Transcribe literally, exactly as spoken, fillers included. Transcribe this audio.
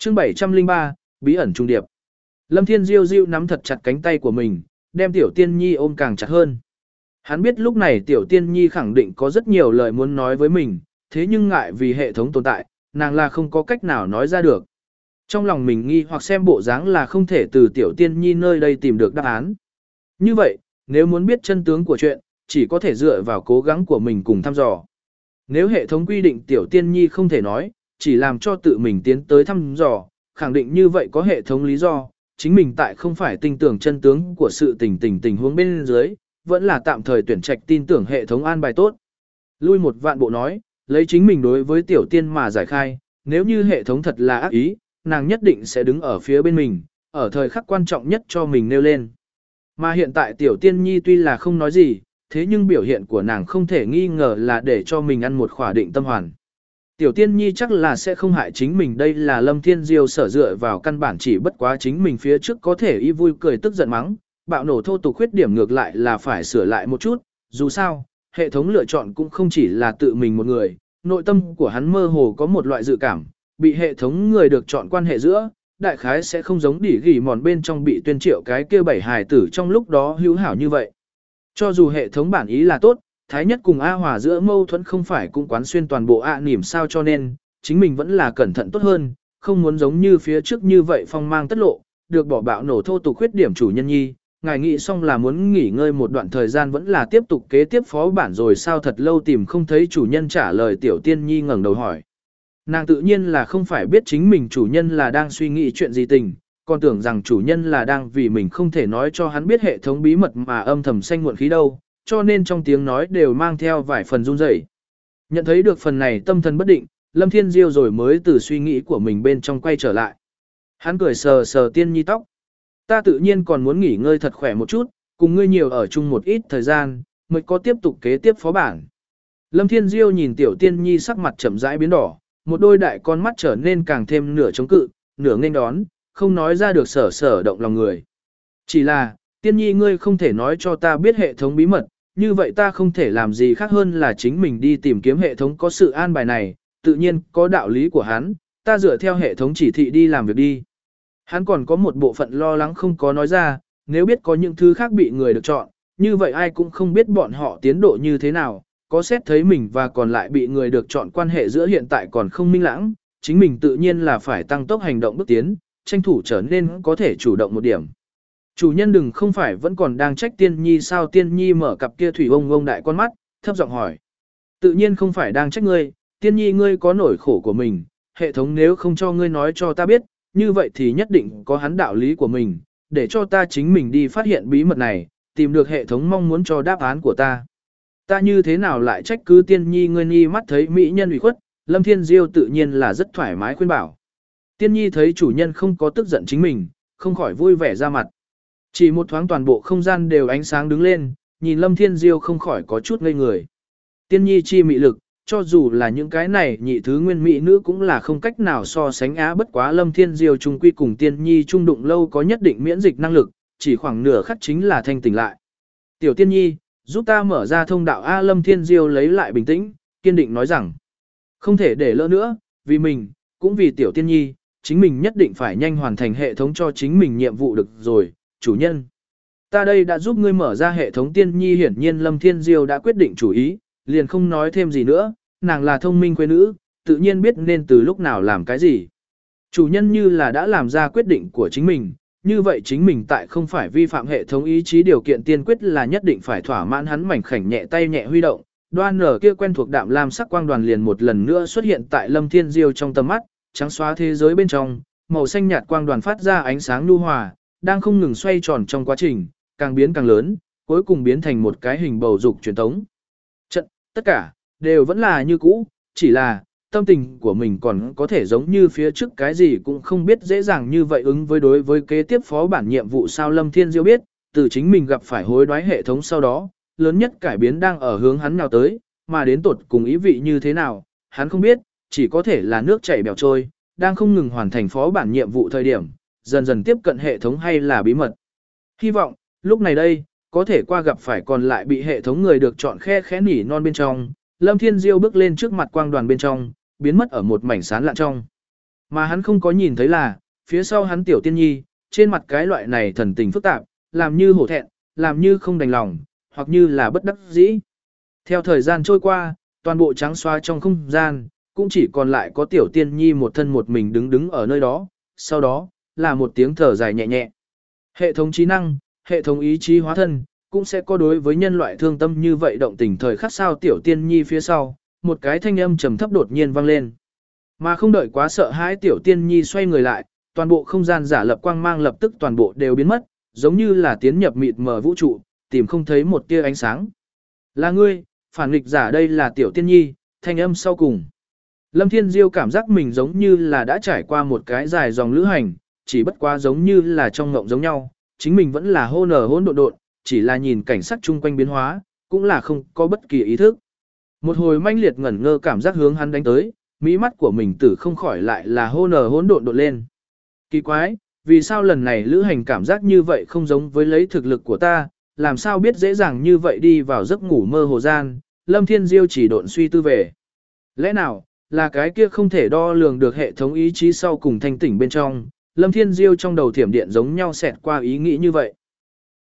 Chương bảy trăm lẻ ba, bí ẩn trung điệp. Lâm Thiên Diêu Diêu nắm thật chặt cánh tay của mình, đem Tiểu Tiên Nhi ôm càng chặt hơn. Hắn biết lúc này Tiểu Tiên Nhi khẳng định có rất nhiều lời muốn nói với mình, thế nhưng ngại vì hệ thống tồn tại, nàng là không có cách nào nói ra được. Trong lòng mình nghi hoặc xem bộ dáng là không thể từ Tiểu Tiên Nhi nơi đây tìm được đáp án. Như vậy, nếu muốn biết chân tướng của chuyện, chỉ có thể dựa vào cố gắng của mình cùng thăm dò. Nếu hệ thống quy định Tiểu Tiên Nhi không thể nói, chỉ làm cho tự mình tiến tới thăm dò, khẳng định như vậy có hệ thống lý do, chính mình tại không phải tin tưởng chân tướng của sự tình tình tình huống bên dưới, vẫn là tạm thời tuyển trạch tin tưởng hệ thống an bài tốt. Lui một vạn bộ nói, lấy chính mình đối với Tiểu Tiên mà giải khai, nếu như hệ thống thật là ác ý, nàng nhất định sẽ đứng ở phía bên mình, ở thời khắc quan trọng nhất cho mình nêu lên. Mà hiện tại Tiểu Tiên Nhi tuy là không nói gì, thế nhưng biểu hiện của nàng không thể nghi ngờ là để cho mình ăn một khỏa định tâm hoàn. Tiểu Tiên Nhi chắc là sẽ không hại chính mình, đây là Lâm Thiên Diêu sở dựa vào căn bản chỉ bất quá chính mình phía trước có thể y vui cười tức giận mắng, bạo nổ thô tục khuyết điểm ngược lại là phải sửa lại một chút, dù sao, hệ thống lựa chọn cũng không chỉ là tự mình một người, nội tâm của hắn mơ hồ có một loại dự cảm, bị hệ thống người được chọn quan hệ giữa, đại khái sẽ không giống đỉ gỉ mòn bên trong bị tuyên triệu cái kia bảy hài tử trong lúc đó hữu hảo như vậy. Cho dù hệ thống bản ý là tốt, Thái Nhất cùng A Hòa giữa mâu thuẫn không phải cũng quán xuyên toàn bộ ạ niềm sao, cho nên, chính mình vẫn là cẩn thận tốt hơn, không muốn giống như phía trước như vậy phong mang tất lộ, được bỏ bạo nổ thô tục khuyết điểm chủ nhân nhi, ngài nghĩ xong là muốn nghỉ ngơi một đoạn thời gian vẫn là tiếp tục kế tiếp phó bản rồi sao, thật lâu tìm không thấy chủ nhân trả lời. Tiểu Tiên Nhi ngẩng đầu hỏi. Nàng tự nhiên là không phải biết chính mình chủ nhân là đang suy nghĩ chuyện gì tình, còn tưởng rằng chủ nhân là đang vì mình không thể nói cho hắn biết hệ thống bí mật mà âm thầm xanh muộn khí đâu, cho nên trong tiếng nói đều mang theo vài phần run rẩy. Nhận thấy được phần này tâm thần bất định, Lâm Thiên Diêu rồi mới từ suy nghĩ của mình bên trong quay trở lại. Hắn cười sờ sờ Tiên Nhi tóc. Ta tự nhiên còn muốn nghỉ ngơi thật khỏe một chút, cùng ngươi nhiều ở chung một ít thời gian, mới có tiếp tục kế tiếp phó bản. Lâm Thiên Diêu nhìn Tiểu Tiên Nhi sắc mặt chậm rãi biến đỏ, một đôi đại con mắt trở nên càng thêm nửa chống cự, nửa nghênh đón, không nói ra được sở sở động lòng người. Chỉ là, Tiên Nhi ngươi không thể nói cho ta biết hệ thống bí mật, như vậy ta không thể làm gì khác hơn là chính mình đi tìm kiếm hệ thống có sự an bài này, tự nhiên có đạo lý của hắn, ta dựa theo hệ thống chỉ thị đi làm việc đi. Hắn còn có một bộ phận lo lắng không có nói ra, nếu biết có những thứ khác bị người được chọn, như vậy ai cũng không biết bọn họ tiến độ như thế nào, có xét thấy mình và còn lại bị người được chọn quan hệ giữa hiện tại còn không minh lãng, chính mình tự nhiên là phải tăng tốc hành động bước tiến, tranh thủ trở nên có thể chủ động một điểm. Chủ nhân đừng không phải vẫn còn đang trách Tiên Nhi sao? Tiên Nhi mở cặp kia thủy ông ông đại con mắt, thấp giọng hỏi. Tự nhiên không phải đang trách ngươi, Tiên Nhi ngươi có nỗi khổ của mình, hệ thống nếu không cho ngươi nói cho ta biết, như vậy thì nhất định có hắn đạo lý của mình, để cho ta chính mình đi phát hiện bí mật này, tìm được hệ thống mong muốn cho đáp án của ta. Ta như thế nào lại trách cứ Tiên Nhi ngươi? Nhi mắt thấy mỹ nhân ủy khuất, Lâm Thiên Diêu tự nhiên là rất thoải mái khuyên bảo. Tiên Nhi thấy chủ nhân không có tức giận chính mình, không khỏi vui vẻ ra mặt. Chỉ một thoáng toàn bộ không gian đều ánh sáng đứng lên, nhìn Lâm Thiên Diêu không khỏi có chút ngây người. Tiên Nhi chi mị lực, cho dù là những cái này nhị thứ nguyên mỹ nữ cũng là không cách nào so sánh á, bất quá Lâm Thiên Diêu trung quy cùng Tiên Nhi trung đụng lâu có nhất định miễn dịch năng lực, chỉ khoảng nửa khắc chính là thanh tỉnh lại. Tiểu Tiên Nhi, giúp ta mở ra thông đạo A. Lâm Thiên Diêu lấy lại bình tĩnh, kiên định nói rằng, không thể để lỡ nữa, vì mình, cũng vì Tiểu Tiên Nhi, chính mình nhất định phải nhanh hoàn thành hệ thống cho chính mình nhiệm vụ được rồi, chủ nhân. Ta đây đã giúp ngươi mở ra hệ thống. Tiên Nhi hiển nhiên Lâm Thiên Diêu đã quyết định chủ ý, liền không nói thêm gì nữa, nàng là thông minh quê nữ, tự nhiên biết nên từ lúc nào làm cái gì. Chủ nhân như là đã làm ra quyết định của chính mình, như vậy chính mình tại không phải vi phạm hệ thống ý chí điều kiện tiên quyết là nhất định phải thỏa mãn. Hắn mảnh khảnh nhẹ tay nhẹ huy động, đoan nở kia quen thuộc đạm lam sắc quang đoàn liền một lần nữa xuất hiện tại Lâm Thiên Diêu trong tầm mắt, trắng xóa thế giới bên trong, màu xanh nhạt quang đoàn phát ra ánh sáng nhu hòa, đang không ngừng xoay tròn trong quá trình, càng biến càng lớn, cuối cùng biến thành một cái hình bầu dục truyền tống. Trận, tất cả, đều vẫn là như cũ, chỉ là, tâm tình của mình còn có thể giống như phía trước cái gì cũng không biết dễ dàng như vậy ứng với đối với kế tiếp phó bản nhiệm vụ sao. Lâm Thiên Diêu biết, từ chính mình gặp phải hối đoái hệ thống sau đó, lớn nhất cải biến đang ở hướng hắn nào tới, mà đến tột cùng ý vị như thế nào, hắn không biết, chỉ có thể là nước chảy bèo trôi, đang không ngừng hoàn thành phó bản nhiệm vụ thời điểm, dần dần tiếp cận hệ thống hay là bí mật. Hy vọng, lúc này đây, có thể qua gặp phải còn lại bị hệ thống người được chọn khe khẽ nỉ non bên trong, Lâm Thiên Diêu bước lên trước mặt quang đoàn bên trong, biến mất ở một mảnh sáng lạn trong. Mà hắn không có nhìn thấy là, phía sau hắn tiểu tiên nhi, trên mặt cái loại này thần tình phức tạp, làm như hổ thẹn, làm như không đành lòng, hoặc như là bất đắc dĩ. Theo thời gian trôi qua, toàn bộ trắng xóa trong không gian, cũng chỉ còn lại có tiểu tiên nhi một thân một mình đứng đứng ở nơi đó, sau đó, là một tiếng thở dài nhẹ nhẹ. Hệ thống trí năng, hệ thống ý chí hóa thân, cũng sẽ có đối với nhân loại thương tâm như vậy động tình thời khắc sao tiểu tiên nhi phía sau, một cái thanh âm trầm thấp đột nhiên vang lên. Mà không đợi quá sợ hãi tiểu tiên nhi xoay người lại, toàn bộ không gian giả lập quang mang lập tức toàn bộ đều biến mất, giống như là tiến nhập mịt mờ vũ trụ, tìm không thấy một tia ánh sáng. Là ngươi, phản nghịch giả đây là tiểu tiên nhi, thanh âm sau cùng. Lâm Thiên Diêu cảm giác mình giống như là đã trải qua một cái dài dòng lữ hành, chỉ bất quá giống như là trong ngộng giống nhau, chính mình vẫn là hô nở hỗn độn độn, chỉ là nhìn cảnh sắc chung quanh biến hóa, cũng là không có bất kỳ ý thức. Một hồi manh liệt ngẩn ngơ cảm giác hướng hắn đánh tới, mỹ mắt của mình tử không khỏi lại là hô nở hỗn độn độn lên. Kỳ quái, vì sao lần này lữ hành cảm giác như vậy không giống với lấy thực lực của ta, làm sao biết dễ dàng như vậy đi vào giấc ngủ mơ hồ gian, Lâm Thiên Diêu chỉ độn suy tư về. Lẽ nào, là cái kia không thể đo lường được hệ thống ý chí sau cùng thanh tỉnh bên trong, Lâm Thiên Diêu trong đầu thiểm điện giống nhau xẹt qua ý nghĩ như vậy.